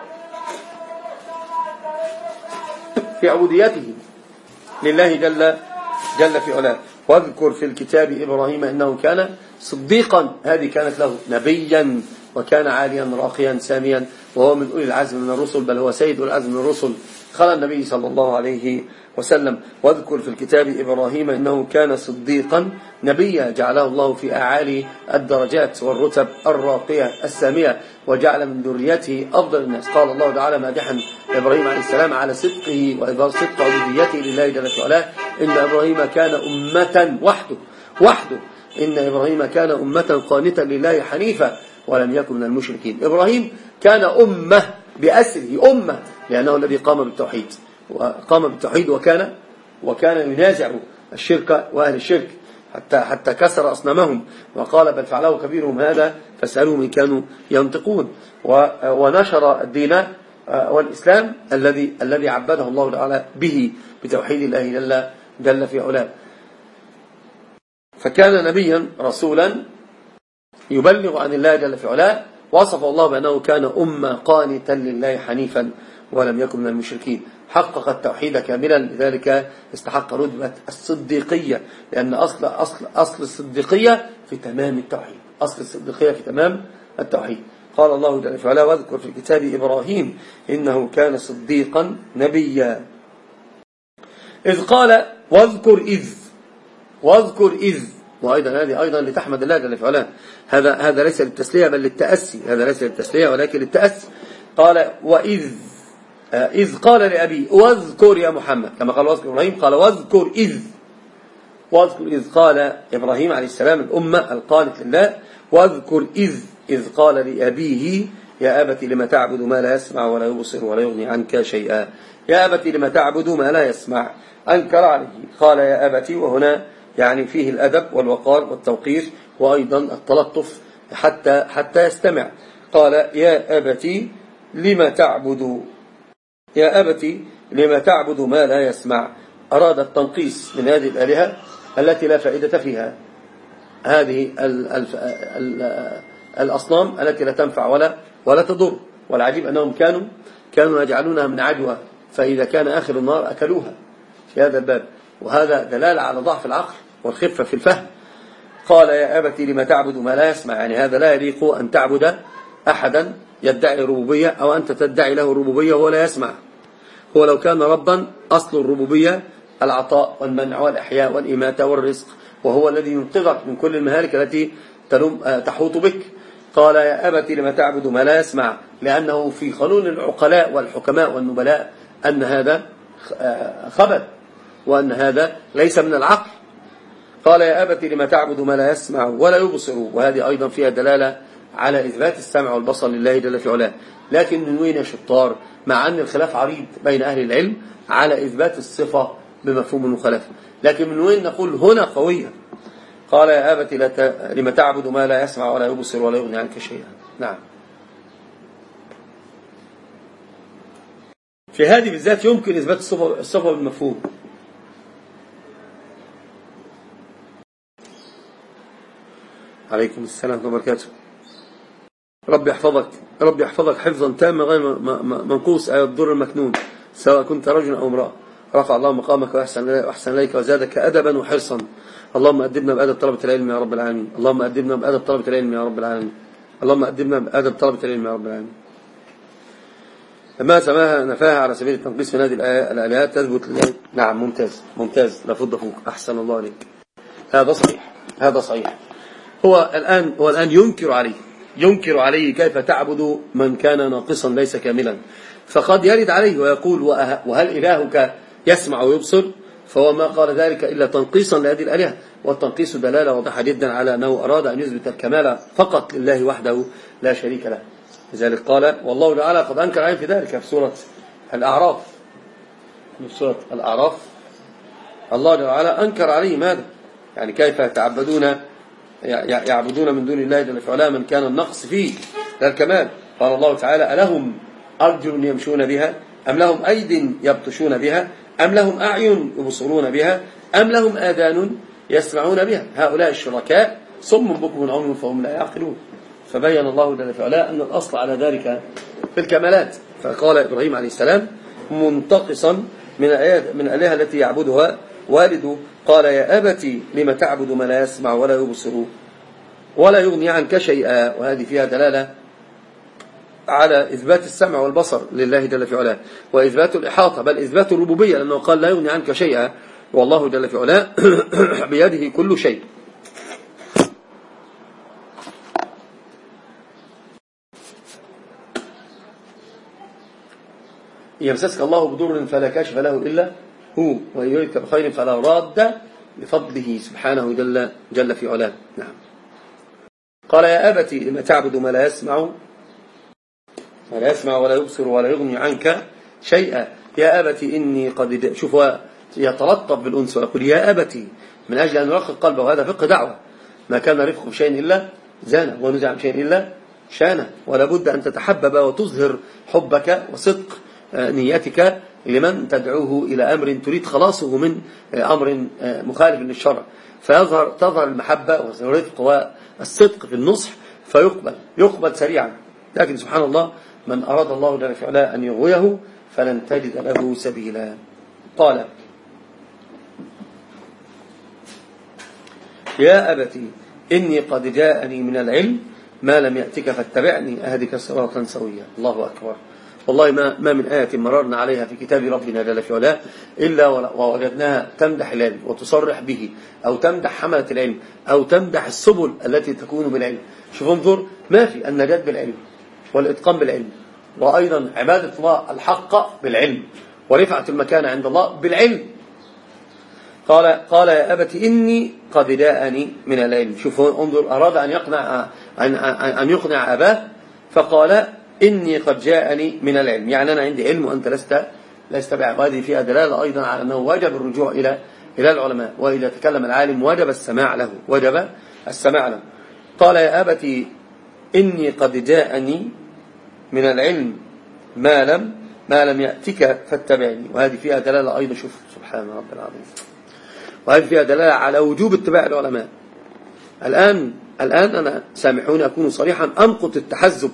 في عبوديته لله جل جل في علاه. واذكر في الكتاب إبراهيم إنه كان صديقا، هذه كانت له نبيا، وكان عاليا راقيا ساميا، وهو من أولي العزم من الرسل، بل هو سيد العزم من الرسل، خلى النبي صلى الله عليه وسلم. واذكر في الكتاب إبراهيم إنه كان صديقا نبيا، جعله الله في أعالي الدرجات والرتب الراقية السامية، وجعل من ذريته أفضل الناس. قال الله تعالى مادحا إبراهيم عليه السلام على صدقه وإظهار صدق عبوديته لله جل وعلا: إن إبراهيم كان أمة وحده وحده إن إبراهيم كان أمة قانتا لله حنيفا ولم يكن من المشركين. إبراهيم كان أمة بأسره، أمة لأنه الذي قام بالتوحيد وقام بالتوحيد وكان وكان ينازع الشرك وأهل الشرك حتى حتى كسر أصنامهم، وقال بل فعله كبيرهم هذا فاسألوهم إن كانوا ينطقون. ونشر الدين والإسلام الذي الذي عبده الله تعالى به بتوحيد الله جل جل في علاه. فكان نبيا رسولا يبلغ عن الله جل في علاه. وصف الله بأنه كان أمة قانتا لله حنيفا ولم يكن من المشركين، حقق التوحيد كاملا، لذلك استحق رتبة الصديقية، لأن أصل أصل أصل الصديقية في تمام التوحيد، أصل الصديقية في تمام التوحيد. قال الله جل في علاه واذكر في الكتاب إبراهيم إنه كان صديقا نبيا، إذ قال واذكر إذ واذكر إذ وأيضا هذه أيضا لتحمد الله جل في علاه. هذا هذا ليس للتسلية بل للتأسي، هذا ليس للتسلية ولكن للتأسي. قال وإذ إذ قال لأبي واذكر يا محمد، كما قال واذكر إبراهيم قال واذكر إذ واذكر إذ قال إبراهيم عليه السلام الأمة القانت لله. واذكر إذ إذ قال لأبيه يا أبت لما تعبد ما لا يسمع ولا يبصر ولا يغني عنك شيئا. يا أبت لما تعبد ما لا يسمع، أنكر عليه، قال يا أبت، وهنا يعني فيه الأدب والوقار والتوقير وأيضا التلطف حتى حتى يستمع. قال يا أبت لما تعبد يا أبت لما تعبد ما لا يسمع. أراد التنقيص من هذه الآلهة التي لا فائدة فيها، هذه ال ال ال الأصنام التي لا تنفع ولا ولا تضر. والعجيب أنهم كانوا كانوا يجعلونها من عجوة، فإذا كان آخر النار أكلوها في هذا الباب، وهذا دلالة على ضعف العقل والخفة في الفهم. قال يا أبت لم تعبد ما لا يسمع، يعني هذا لا يليق أن تعبد أحدا يدعي الربوبية أو أنت تدعي له الربوبية وهو لا يسمع. هو لو كان ربا أصل الربوبية العطاء والمنع والإحياء والإماتة والرزق، وهو الذي ينقذك من كل المهالك التي تحوط بك. قال يا أبت لم تعبد ما لا يسمع، لأنه في قانون العقلاء والحكماء والنبلاء أن هذا خبث وأن هذا ليس من العقل. قال يا أبت لم تعبد ما لا يسمع ولا يبصر، وهذه أيضا فيها دلالة على إثبات السمع والبصر لله جل في علاه. لكن من وين يا شطار؟ مع أن الخلاف عريض بين أهل العلم على إثبات الصفة بمفهوم المخالفة، لكن من وين نقول هنا قوية؟ قال يا أبت لم تعبد ما لا يسمع ولا يبصر ولا يغني عنك شيئا. نعم، في هذه بالذات يمكن إثبات الصفة, الصفة بالمفهوم. عليكم السلام ورحمة الله وبركاته. ربي يحفظك، ربي يحفظك حفظا تاما غير منقوص أي الضر المكنون، سواء كنت رجل أو امرأة. رفع الله مقامك وأحسن إليك وزادك أدبا وحرصا. اللهم أدبنا بأدب طلبة العلم يا رب العالمين. اللهم أدبنا بأدب طلبة العلم يا رب العالمين. اللهم أدبنا بأدب طلبة العلم يا رب العالمين. لما سماها نفاها على سبيل التنقيص من هذه الآلهات تثبت لله. نعم، ممتاز ممتاز، لا فض فوق، أحسن الله عليك. هذا صحيح، هذا صحيح. هو الآن هو الآن ينكر عليه ينكر عليه كيف تعبد من كان ناقصا ليس كاملا، فقد يرد عليه ويقول وهل إلهك يسمع ويبصر؟ فهو ما قال ذلك إلا تنقيصا لهذه الآلهة، والتنقيص دلالة واضحة جدا على أنه أراد أن يثبت الكمال فقط لله وحده لا شريك له. لذلك قال والله تعالى قد أنكر عليه في ذلك في سورة الأعراف. في سورة الأعراف الله تعالى أنكر عليه ماذا؟ يعني كيف يتعبدون يعبدون من دون الله جل وعلا من كان النقص فيه لا الكمال. قال الله تعالى ألهم أرجل يمشون بها أم لهم أيد يبطشون بها أم لهم أعين يبصرون بها أم لهم آذان يسمعون بها هؤلاء الشركاء صم بكم عمي فهم لا يعقلون. فبين الله جل وعلا أن الأصل على ذلك في الكمالات. فقال إبراهيم عليه السلام منتقصا من من الآلهة التي يعبدها والده قال يا أبتي لم تعبد ما لا يسمع ولا يبصر ولا يغني عنك شيئا. وهذه فيها دلالة على إثبات السمع والبصر لله جل في علاه، وإثبات الإحاطة، بل إثبات الربوبية، لأنه قال لا يغني عنك شيئا، والله جل في علاه بيده كل شيء. يمسسك الله بضر فلا كاشف له إلا هو، وإن يردك بخير فلا راد بفضله سبحانه جل, جل في علاه. نعم. قال يا أبتي لما تعبد ما لا يسمع ما لا يسمع ولا يبصر ولا يغني عنك شيئا. يا أبتي إني قد شوف يتلطف بالأنس ويقول يا أبتي من أجل أن يرقق قلبه، وهذا فقه دعوة. ما كان رفق بشيء إلا زانه ونزع بشيء إلا شانه، ولا بد أن تتحبب وتظهر حبك وصدق نيتك لمن تدعوه إلى أمر تريد خلاصه من أمر مخالف للشرع، فيظهر تظهر المحبة والرفق والصدق في النصح فيقبل يقبل سريعا. لكن سبحان الله من أراد الله جل وعلا أن يغويه فلن تجد له سبيلا. قال يا أبتي إني قد جاءني من العلم ما لم يأتك فاتبعني أهدك صراطا سويا. الله أكبر. والله ما, ما من آية مررنا عليها في كتاب ربنا جل في علاه إلا ووجدناها تمدح العلم وتصرح به، أو تمدح حملة العلم، أو تمدح السبل التي تكون بالعلم. شوف انظر، ما في النجاة بالعلم والإتقان بالعلم، وأيضا عبادة الله الحق بالعلم، ورفعة المكان عند الله بالعلم. قال قال يا أبت إني قد جاءني من العلم. شوف انظر، أراد أن يقنع أن, أن يقنع أباه فقال إني قد جاءني من العلم، يعني أنا عندي علم وأنت لست لست بعبادي. فيها دلالة أيضا على أنه وجب الرجوع إلى إلى العلماء، وإذا تكلم العالم وجب السماع له وجب السماع له. قال يا أبتي إني قد جاءني من العلم ما لم ما لم يأتك فاتبعني. وهذه فيها دلالة أيضا، شوف سبحان رب العظيم، وهذه فيها دلالة على وجوب اتباع العلماء، الآن الآن أنا سامحوني أكون صريحا أمقت التحزب،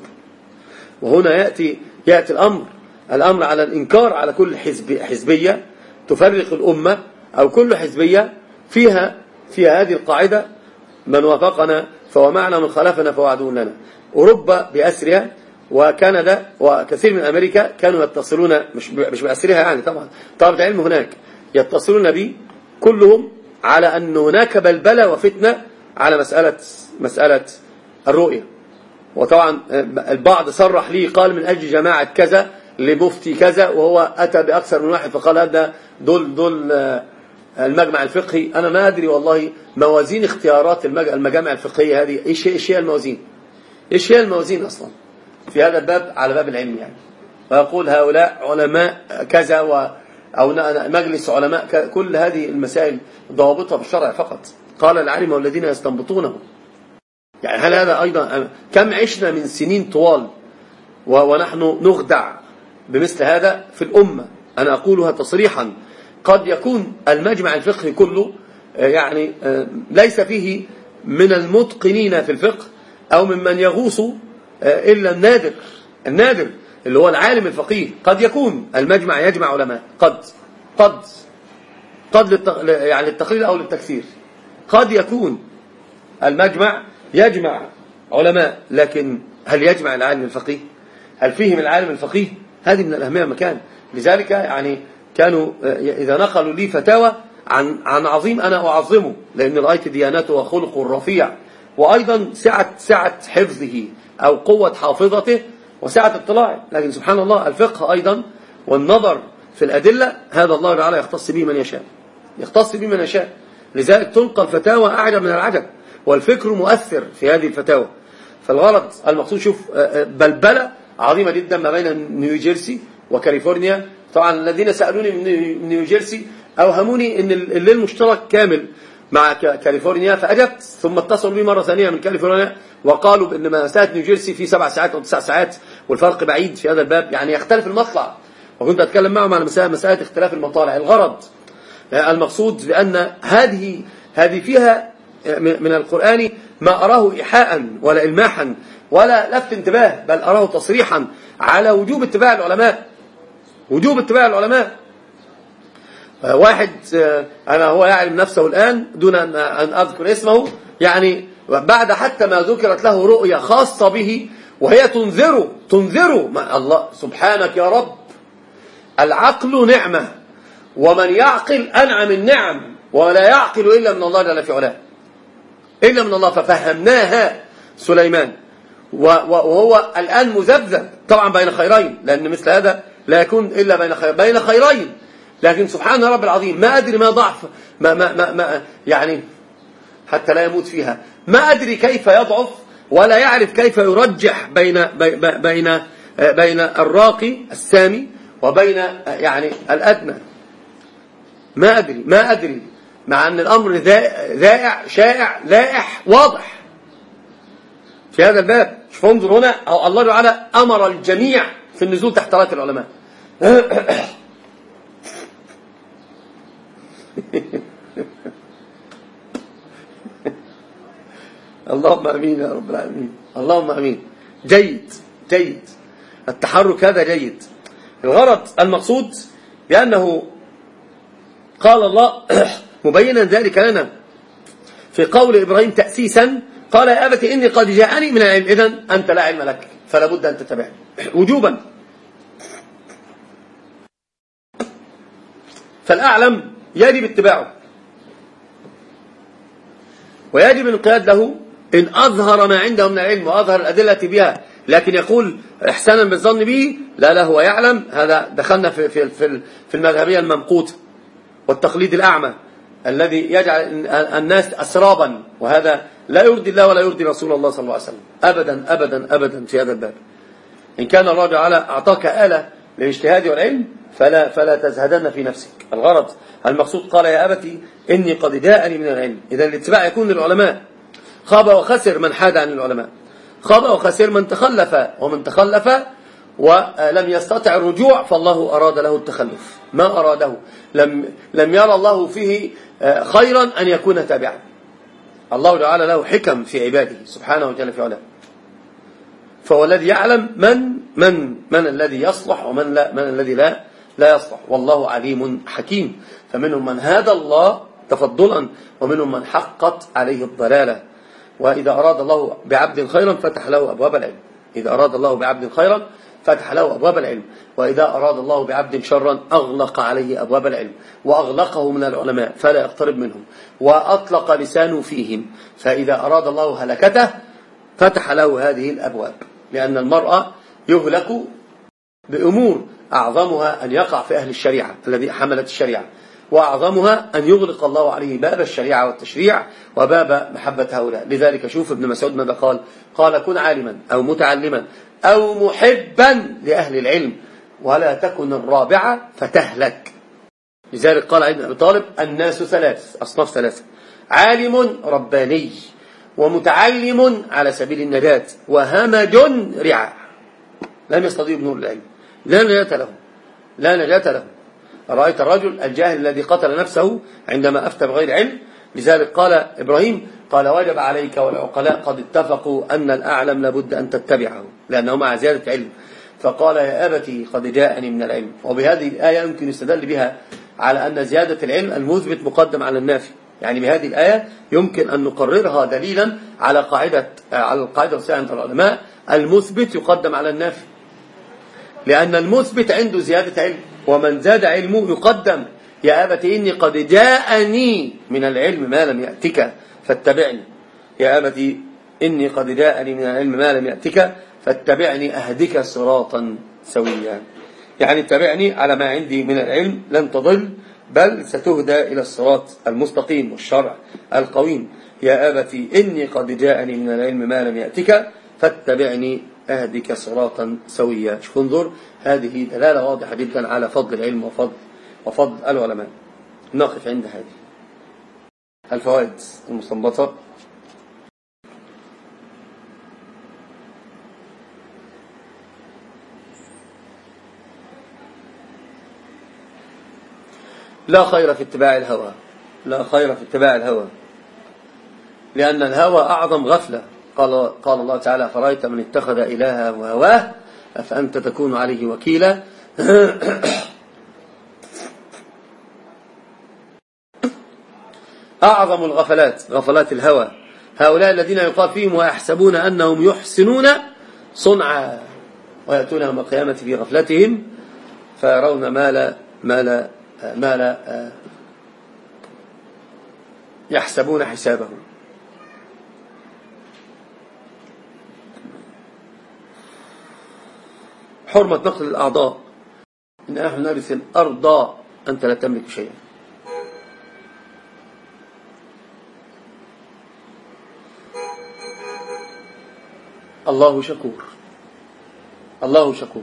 وهنا يأتي يأتي الأمر الأمر على الإنكار على كل حزب حزبية تفرق الأمة، أو كل حزبية فيها فيها هذه القاعدة: من وافقنا فهو معنا، من خالفنا فهو عدو لنا. أوروبا بأسرها وكندا وكثير من أمريكا كانوا يتصلون، مش مش بأسرها يعني، طبعا طلبة العلم هناك يتصلون بي كلهم على أن هناك بلبلة وفتنة على مسألة مسألة الرؤية. وطبعا البعض صرح لي قال من أجل جماعة كذا لمفتي كذا، وهو أتى بأكثر من واحد فقال هذا دول دول المجمع الفقهي. أنا ما أدري والله موازين اختيارات المجامع الفقهية هذه إيش إيش هي الموازين، إيش هي الموازين أصلا في هذا الباب على باب العلم يعني. ويقول هؤلاء علماء كذا و أو مجلس علماء، كل هذه المسائل ضوابطها بالشرع فقط. قال العالم والذين يستنبطونه. يعني هل هذا أيضا كم عشنا من سنين طوال ونحن نخدع بمثل هذا في الأمة؟ أنا أقولها تصريحا، قد يكون المجمع الفقهي كله يعني ليس فيه من المتقنين في الفقه أو ممن يغوص إلا النادر النادر اللي هو العالم الفقيه. قد يكون المجمع يجمع علماء، قد قد قد للتق... يعني للتقليل أو للتكثير، قد يكون المجمع يجمع علماء، لكن هل يجمع العالم الفقيه؟ هل فيه من العالم الفقيه؟ هذه من الأهمية مكان. لذلك يعني كانوا إذا نقلوا لي فتاوى عن عن عظيم أنا أعظمه، لأن رأيت ديانته وخلقه الرفيع، وأيضا سعة سعة حفظه أو قوة حافظته وسعة اطلاعه. لكن سبحان الله الفقه أيضا والنظر في الأدلة هذا الله تعالى يختص به من يشاء، يختص به من يشاء. لذلك تنقل فتاوى أعجب من العجب، والفكر مؤثر في هذه الفتاوى. فالغرض المقصود، شوف بلبلة عظيمة جدا ما بين نيوجيرسي وكاليفورنيا. طبعا الذين سألوني من نيوجيرسي أوهموني أن الليل مشترك كامل مع كاليفورنيا، فأجبت، ثم اتصلوا بي مرة ثانية من كاليفورنيا وقالوا بأن مسافة نيوجيرسي في سبع ساعات أو تسع ساعات، والفرق بعيد في هذا الباب، يعني يختلف المطلع. وكنت أتكلم معهم على مسألة, مسألة اختلاف المطالع. الغرض المقصود بأن هذه هذه فيها من القرآن ما أراه إيحاء ولا إلماحا ولا لفت انتباه، بل أراه تصريحا على وجوب اتباع العلماء، وجوب اتباع العلماء. واحد أنا هو يعلم نفسه الآن دون أن أذكر اسمه، يعني بعد حتى ما ذكرت له رؤية خاصة به وهي تنذره تنذره الله سبحانك يا رب، العقل نعمة، ومن يعقل أنعم النعم، ولا يعقل إلا من الله جل في علاه، إلا من الله. ففهمناها سليمان، وهو الآن مذبذب طبعا بين خيرين، لأن مثل هذا لا يكون إلا بين خير بين خيرين. لكن سبحان رب العظيم ما أدري ما ضعف ما ما ما, ما يعني حتى لا يموت فيها، ما أدري كيف يضعف ولا يعرف كيف يرجح بين بين بين الراقي السامي وبين يعني الأدنى. ما أدري ما أدري مع أن الأمر ذائع شائع لائح واضح في هذا الباب. شوف انظر هنا، أو الله تعالى أمر الجميع في النزول تحت راية العلماء. اللهم امين يا رب العالمين، اللهم امين. جيد جيد التحرك هذا جيد. الغرض المقصود بأنه قال الله مبينا ذلك لنا في قول إبراهيم تأسيسا، قال يا أبت إني قد جاءني من العلم، إذن أنت لا علم لك فلا بد أن تتبعني وجوبا. فالأعلم يجب اتباعه ويجب الانقياد له إن أظهر ما عنده من العلم وأظهر الأدلة بها. لكن يقول إحسانا بالظن به، لا لا هو يعلم، هذا دخلنا في في في المذهبية الممقوتة والتقليد الأعمى الذي يجعل الناس أسرابا، وهذا لا يرضي الله ولا يرضي رسول الله صلى الله عليه وسلم أبدا أبدا أبدا في هذا الباب. إن كان الله تعالى أعطاك آلة للاجتهاد والعلم فلا فلا تزهدن في نفسك. الغرض المقصود قال يا أبتي إني قد جاءني من العلم. إذا الاتباع يكون للعلماء. خاب وخسر من حاد عن العلماء، خاب وخسر من تخلف، ومن تخلف ولم يستطع الرجوع فالله أراد له التخلف، ما أراده، لم لم يرى الله فيه خيرا أن يكون تابعا. الله تعالى له حكم في عباده سبحانه وتعالى في علاه، فهو الذي يعلم من من من الذي يصلح ومن لا، من الذي لا لا يصلح، والله عليم حكيم. فمنهم من هدى الله تفضلا، ومنهم من حقت عليه الضلالة. وإذا أراد الله بعبد خيرا فتح له أبواب العلم، إذا أراد الله بعبد خيرا فتح له أبواب العلم، وإذا أراد الله بعبد شرا أغلق عليه أبواب العلم، وأغلقه من العلماء فلا يقترب منهم، وأطلق لسانه فيهم. فإذا أراد الله هلكته فتح له هذه الأبواب، لأن المرأة يهلك بأمور أعظمها أن يقع في أهل الشريعة الذي حملت الشريعة، وأعظمها أن يغلق الله عليه باب الشريعة والتشريع وباب محبة هؤلاء. لذلك شوف ابن مسعود ماذا قال؟ قال: كن عالما أو متعلما أو محبا لأهل العلم، ولا تكن الرابعة فتهلك. لذلك قال ابن أبي طالب: الناس ثلاث، أصناف ثلاثة: عالم رباني، ومتعلم على سبيل النجاة، وهمج رعاع. لم يستطيع ابن العلم، لا نجاة له، لا نجاة له. رأيت الرجل الجاهل الذي قتل نفسه عندما أفتى بغير علم. لذلك قال إبراهيم: قال: وجب عليك والعقلاء قد اتفقوا أن الأعلم لابد أن تتبعه، لأنه مع زيادة علم. فقال: يا أبتي قد جاءني من العلم. وبهذه الآية يمكن يستدل بها على أن زيادة العلم المثبت مقدم على النافي. يعني بهذه الآية يمكن أن نقررها دليلا على قاعدة على القاعدة السائدة عند العلماء: المثبت يقدم على النافي، لأن المثبت عنده زيادة علم، ومن زاد علمه يقدم. يا أبت إني قد جاءني من العلم ما لم يأتك فاتبعني. يا أبت إني قد جاءني من العلم ما لم يأتك فاتبعني أهدك صراطا سويا. يعني اتبعني على ما عندي من العلم، لن تضل بل ستهدى إلى الصراط المستقيم والشرع القويم. يا أبت إني قد جاءني من العلم ما لم يأتك فاتبعني أهدك صراطا سويا. شوف انظر، هذه دلالة واضحة جدا على فضل العلم وفضل وفضل العلماء. نقف عند هذه الفوائد المستنبطة. لا خير في اتباع الهوى، لا خير في اتباع الهوى، لأن الهوى أعظم غفلة. قال, قال الله تعالى: فرأيت من اتخذ إلهه وهواه أفأنت تكون عليه وكيلا. أعظم الغفلات غفلات الهوى. هؤلاء الذين يقال فيهم ويحسبون أنهم يحسنون صنعا، ويأتون يوم القيامة في غفلتهم فيرون ما لا ما لا ما لا يحسبون حسابه. حرمة نقل الأعضاء، إن نحن نرث الأرض أنت لا تملك شيئا. الله شكور، الله شكور.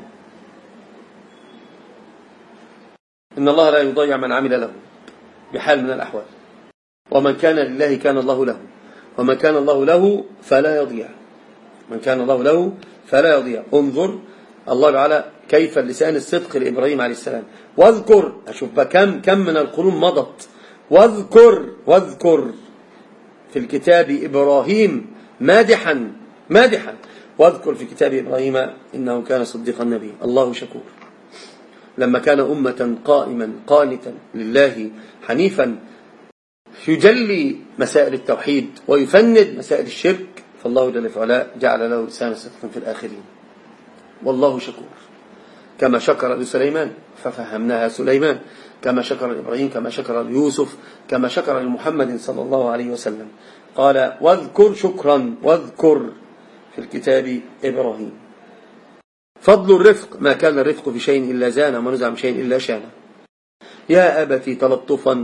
إن الله لا يضيع من عمل له بحال من الأحوال، ومن كان لله كان الله له، ومن كان الله له فلا يضيع، من كان الله له فلا يضيع. انظر الله تعالى كيف اللسان الصدق لإبراهيم عليه السلام. واذكر، أشوف كم كم من القرون مضت، واذكر واذكر في الكتاب إبراهيم مادحا مادحا واذكر في كتاب إبراهيم إنه كان صديقا نبيا. الله شكور. لما كان أمة قائما قانتا لله حنيفا يجلي مسائل التوحيد ويفند مسائل الشرك، فالله جل وعلا جعل له لسان صدق في الآخرين. والله شكور، كما شكر لسليمان ففهمناها سليمان، كما شكر لإبراهيم، كما شكر ليوسف، كما شكر لمحمد صلى الله عليه وسلم. قال: واذكر شكرا، واذكر في الكتاب إبراهيم. فضل الرفق، ما كان الرفق في شيء إلا زانه، وما نزع من شيء إلا شانه. يا أبتي تلطفا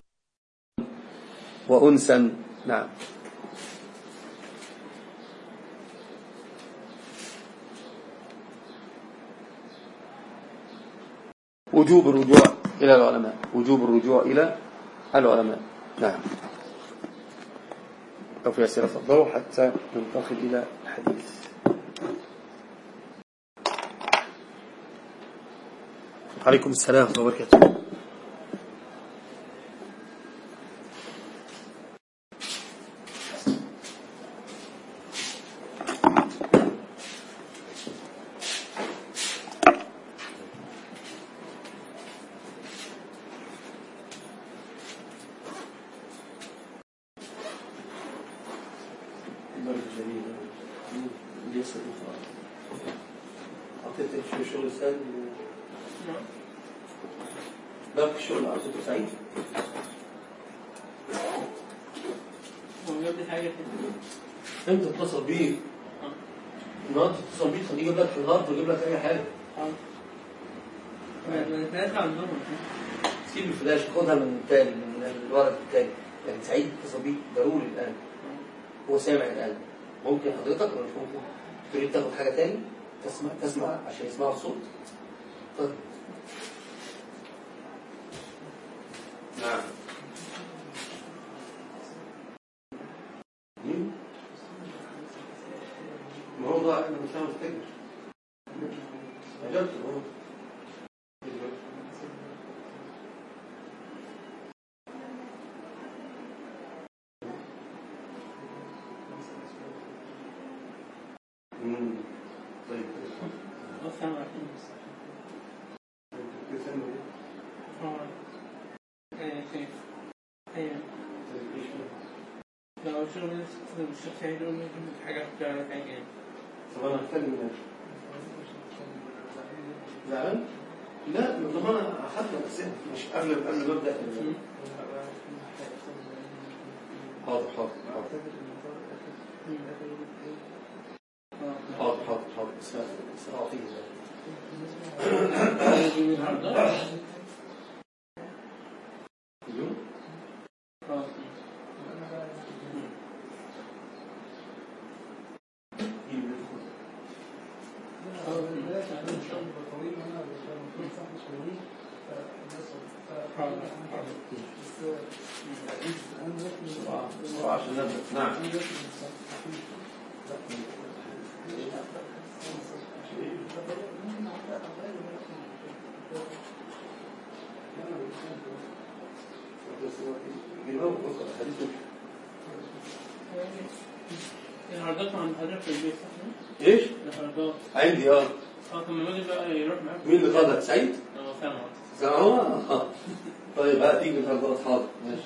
وأنسا. نعم. وجوب الرجوع إلى العلماء، وجوب الرجوع إلى العلماء. نعم. أو في أسئلة فضلوا حتى ننتقل إلى الحديث. عليكم السلام ورحمة الله وبركاته. حطيت في شغل سعيد باقي الشغل عطيته سعيد وجاب لي حاجة كده. انت اتصل بيه النهارده اتصل بيه خليه يجيب لك في النهارده ويجيب لك اي حاجه. اه الفلاش عندهم سيب الفلاش خدها من التاني من الورق التاني. يعني سعيد اتصل بيه ضروري الان هو سامع الان. ممكن حضرتك ولا مش ممكن تريد تاخد حاجه تاني تسمع تسمع عشان يسمعوا الصوت؟ طيب نعم الموضوع احنا مش عاوز تكبر اجلت اهو طيب افهم ايه ايه لو شغل الشخص هيقول لي حاجة بتاعنا تانية. طب انا هتكلم هنا زعلان؟ لا طب انا اخدنا الاسئله مش قبل قبل ما ابدا. حاضر حاضر حاضر حاضر حاضر حاضر سأعطيه عشان نبدأ. نعم العرضات عند حضرتك في البيت صح؟ ايش؟ العرضات عندي اه اه طب ما باجي بقى يروح معاك. مين اللي خدها؟ سعيد؟ اه سامع سامع اه طيب هاتيك من العرضات. حاضر ماشي.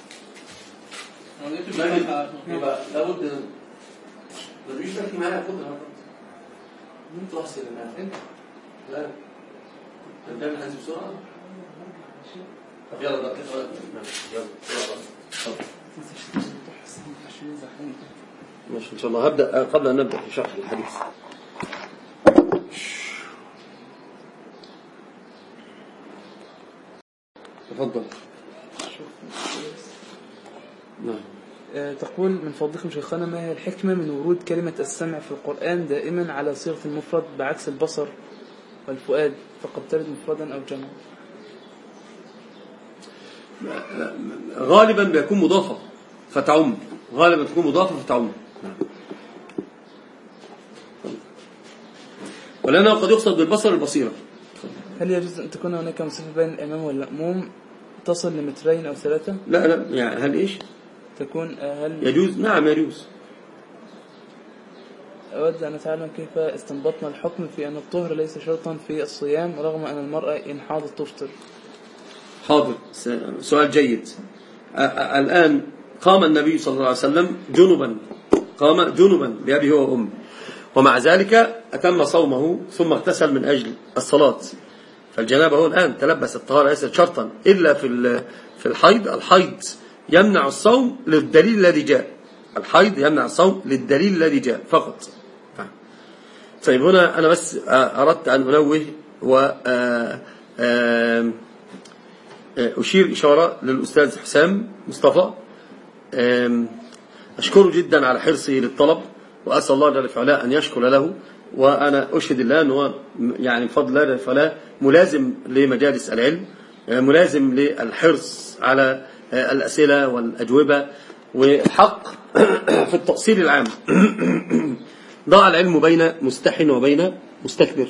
يبقى لابد ما تجيش تحكي معايا خد العرضات. مين تحصل معايا؟ انت؟ لا انت بتعمل حاجه بسرعه؟ طب يلا بقى يلا يلا ماشي ان شاء الله. هبدا قبل ان نبدا في شرح الحديث. تفضل. نعم. تقول من فضلكم شيخنا ما هي الحكمة من ورود كلمة السمع في القرآن دائما على صيغة المفرد بعكس البصر والفؤاد فقد ترد مفردا أو جمع؟ غالبا بيكون مضافة فتعم. غالبا تكون مضافة فتعم. ولأنه قد يقصد بالبصر البصيرة. هل يجوز أن تكون هناك مسافة بين الإمام والمأموم تصل لمترين أو ثلاثة؟ لا لا يعني هل إيش؟ تكون هل يجوز؟ نعم يجوز. أود أن أتعلم كيف استنبطنا الحكم في أن الطهر ليس شرطا في الصيام رغم أن المرأة إن حاضت تفطر. حاضر سؤال جيد. الآن قام النبي صلى الله عليه وسلم جنبا قام جنبا بأبيه وأمه ومع ذلك أتم صومه ثم اغتسل من أجل الصلاة. فالجنابة هو الآن تلبس الطهارة ليست شرطا إلا في في الحيض. الحيض يمنع الصوم للدليل الذي جاء. الحيض يمنع الصوم للدليل الذي جاء فقط. طيب هنا أنا بس أردت أن أنوه و أشير إشارة للأستاذ حسام مصطفى. أشكره جدا على حرصه للطلب وأسأل الله جل وعلا أن يشكر له. وأنا أشهد الله أنه يعني بفضل الله جل وعلا ملازم لمجالس العلم ملازم للحرص على الأسئلة والأجوبة والحق في التأصيل العام. ضاع العلم بين مستحن وبين مستكبر.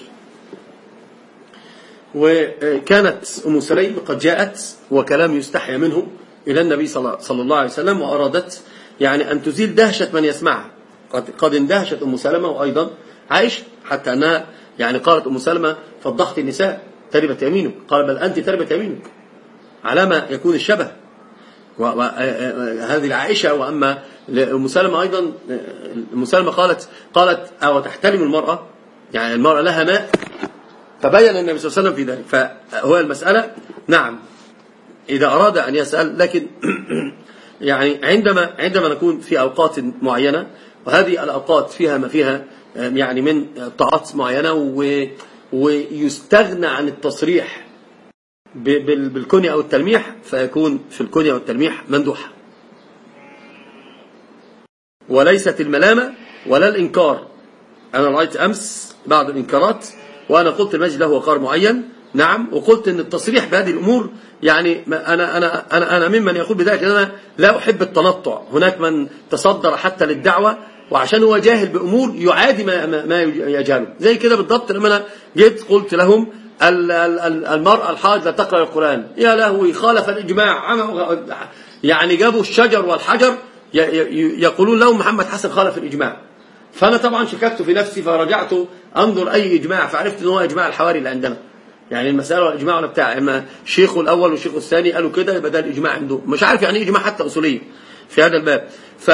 وكانت أم سليم قد جاءت وكلام يستحيا منه إلى النبي صلى الله عليه وسلم وأرادت يعني أن تزيل دهشة من يسمعها. قد, قد اندهشت أم سلمة وأيضا عائشة حتى أنها يعني قالت أم سلمة فضحت النساء تربت يمينك. قال بل أنت تربت يمينك. على ما يكون الشبه. وهذه عائشة. وأما أم سلمة أيضا، أم سلمة قالت قالت أو تحتلم المرأة، يعني المرأة لها ماء، فبين النبي صلى الله عليه وسلم في ذلك. فهو المسألة نعم إذا أراد أن يسأل، لكن يعني عندما عندما نكون في أوقات معينة، وهذه الأوقات فيها ما فيها يعني من طاعات معينة، ويستغنى عن التصريح بالكنية أو التلميح، فيكون في الكنية والتلميح مندوحة، وليست الملامة ولا الإنكار. أنا رأيت أمس بعض الإنكارات، وأنا قلت المجد له وقار معين، نعم، وقلت أن التصريح بهذه الأمور يعني أنا أنا أنا أنا ممن يقول بذلك أن أنا لا أحب التنطع. هناك من تصدر حتى للدعوة وعشان هو جاهل بأمور يعادي ما ما يجهله، زي كده بالضبط. لما أنا جيت قلت لهم المرأة الحائض لا تقرأ القرآن، يا لهوي خالف الإجماع، يعني جابوا الشجر والحجر يقولون لهم محمد حسن خالف الإجماع. فأنا طبعا شككت في نفسي، فرجعت أنظر أي إجماع، فعرفت أنه هو إجماع الحواري اللي عندنا. يعني المسألة والإجماع ولا بتاع، إما الشيخ الأول والشيخ الثاني قالوا كده، يبقى ده الإجماع عنده. مش عارف يعني إجماع حتى أصولي في هذا الباب.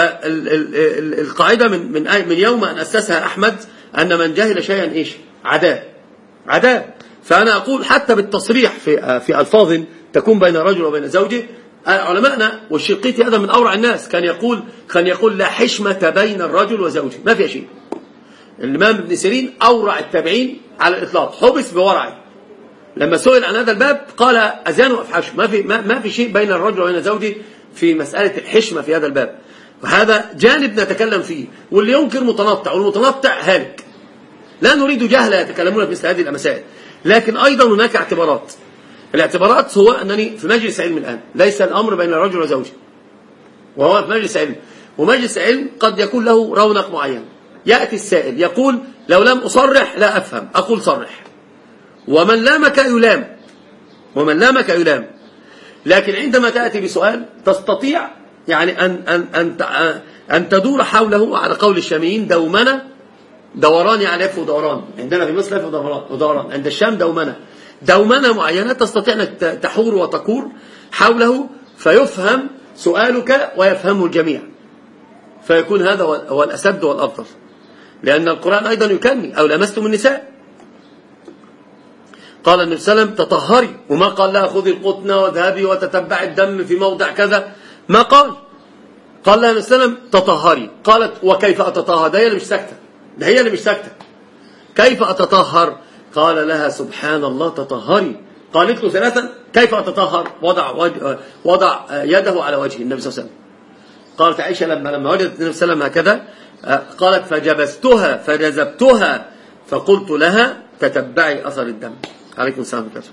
فالقاعدة من من من يوم أن أسسها أحمد أن من جهل شيئا إيش عداه عداه. فأنا أقول حتى بالتصريح في في ألفاظ تكون بين رجل وبين زوجه، علماءنا والشنقيطي هذا من أورع الناس كان يقول كان يقول لا حشمة بين الرجل وزوجه، ما فيها شيء. الإمام ابن سيرين أورع التابعين على الإطلاق، حبس بورعه. لما سئل عن هذا الباب قال أذان وأفحش، ما في ما, ما في شيء بين الرجل وبين زوجه في مسألة الحشمة في هذا الباب. وهذا جانب نتكلم فيه، واللي ينكر متنطع، والمتنطع هالك. لا نريد جهلة يتكلمون في مثل هذه المسائل، لكن أيضا هناك اعتبارات. الاعتبارات هو أنني في مجلس علم الآن، ليس الأمر بين الرجل وزوجه، وهو في مجلس علم، ومجلس علم قد يكون له رونق معين. يأتي السائل يقول لو لم أصرح لا أفهم، أقول صرح، ومن لامك يلام، ومن لامك يلام. لكن عندما تأتي بسؤال تستطيع يعني أن, أن, أن, أن تدور حوله على قول الشاميين دومنة، دوران يعني يفو دوران، عندنا في مصر يفو دوران، عند الشام دومنة، دومنة معينة تستطيع أن تحور وتكور حوله، فيفهم سؤالك ويفهمه الجميع، فيكون هذا هو الأسد والأفضل. لأن القرآن أيضا يكني أو لمستم النساء، قال النبي صلى الله عليه وسلم تطهري، وما قال لها خذي القطن وذهبي وتتبعي الدم في موضع كذا، ما قال قال لها النبي صلى الله عليه وسلم تطهري. قالت وكيف أتطهر؟ ده هي اللي مش ساكتة، ده هي اللي مش ساكتة، كيف أتطهر؟ قال لها سبحان الله تطهري. قالت له ثلاثا كيف أتطهر؟ وضع وجه وضع يده على وجه النبي صلى الله عليه وسلم. قالت عائشة لما لما وجدت النبي صلى الله عليه وسلم هكذا قالت فجبستها فجذبتها فقلت لها تتبعي أثر الدم. عليكم السلام عليكم.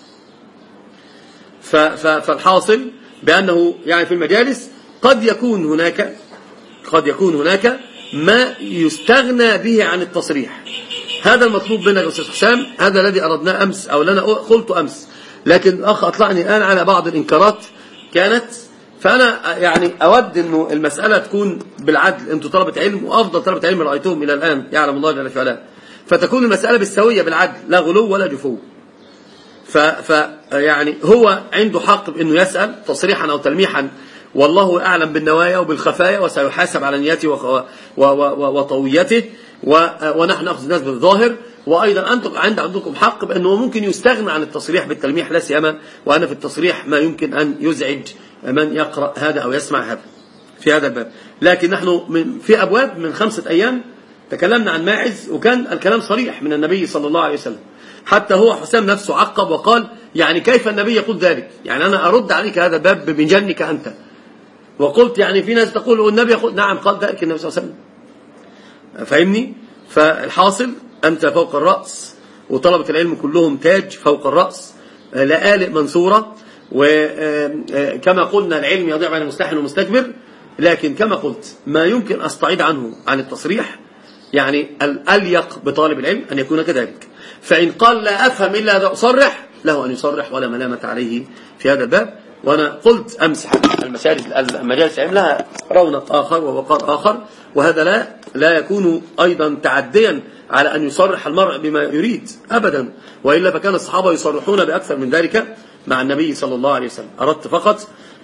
فالحاصل بأنه يعني في المجالس قد يكون هناك قد يكون هناك ما يستغنى به عن التصريح. هذا المطلوب منك يا أستاذ حسام، هذا الذي أردناه أمس أو لنا قلت أمس. لكن الأخ أطلعني الآن على بعض الإنكارات كانت، فأنا يعني أود أنه المسألة تكون بالعدل. أنتم طلبة علم، وأفضل طلبة علم رأيتهم إلى الآن يعلم الله جل في علاه، فتكون المسألة بالسوية بالعدل، لا غلو ولا جفو. ف يعني هو عنده حق بأنه يسأل تصريحا أو تلميحا، والله أعلم بالنوايا وبالخفايا، وسيحاسب على نيته وطويته، ونحن نأخذ الناس بالظاهر. وأيضا أنتم عند عندكم حق بأنه ممكن يستغنى عن التصريح بالتلميح، لا سيما وأنا في التصريح ما يمكن أن يزعج من يقرأ هذا أو يسمع هذا في هذا الباب. لكن نحن من في أبواب من خمسة أيام تكلمنا عن ماعز، وكان الكلام صريح من النبي صلى الله عليه وسلم، حتى هو حسام نفسه عقب وقال يعني كيف النبي يقول ذلك؟ يعني أنا أرد عليك هذا الباب بجنك أنت. وقلت يعني في ناس تقول النبي يقول، نعم قال ذلك النبي صلى الله عليه وسلم، فهمني؟ فالحاصل أنت فوق الرأس، وطلبة العلم كلهم تاج فوق الرأس، لآلئ منصورة. وكما قلنا العلم يضيع بين مستحن ومستكبر، لكن كما قلت ما يمكن أستعيد عنه عن التصريح يعني الأليق بطالب العلم أن يكون كذلك. فإن قال لا أفهم إلا هذا أصرح، له أن يصرح ولا ملامة عليه في هذا الباب. وأنا قلت أمس المساجد المجالس العلم لها رونق آخر ووقار آخر، وهذا لا لا يكون أيضا تعديا على أن يصرح المرء بما يريد أبدا، وإلا فكان الصحابة يصرحون بأكثر من ذلك مع النبي صلى الله عليه وسلم. أردت فقط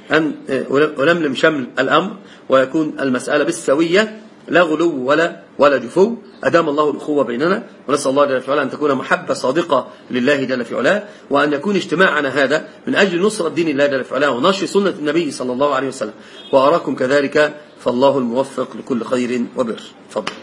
أن ولملم شمل الأمر ويكون المسألة بالسوية لا غلو ولا ولا جفو. أدام الله الأخوة بيننا، ونسأل الله جل في علاه أن تكون محبة صادقة لله جل في علاه، وأن يكون اجتماعنا هذا من أجل نصرة دين الله جل في علاه ونشر سنة النبي صلى الله عليه وسلم. وأراكم كذلك، فالله الموفق لكل خير وبر. تفضل.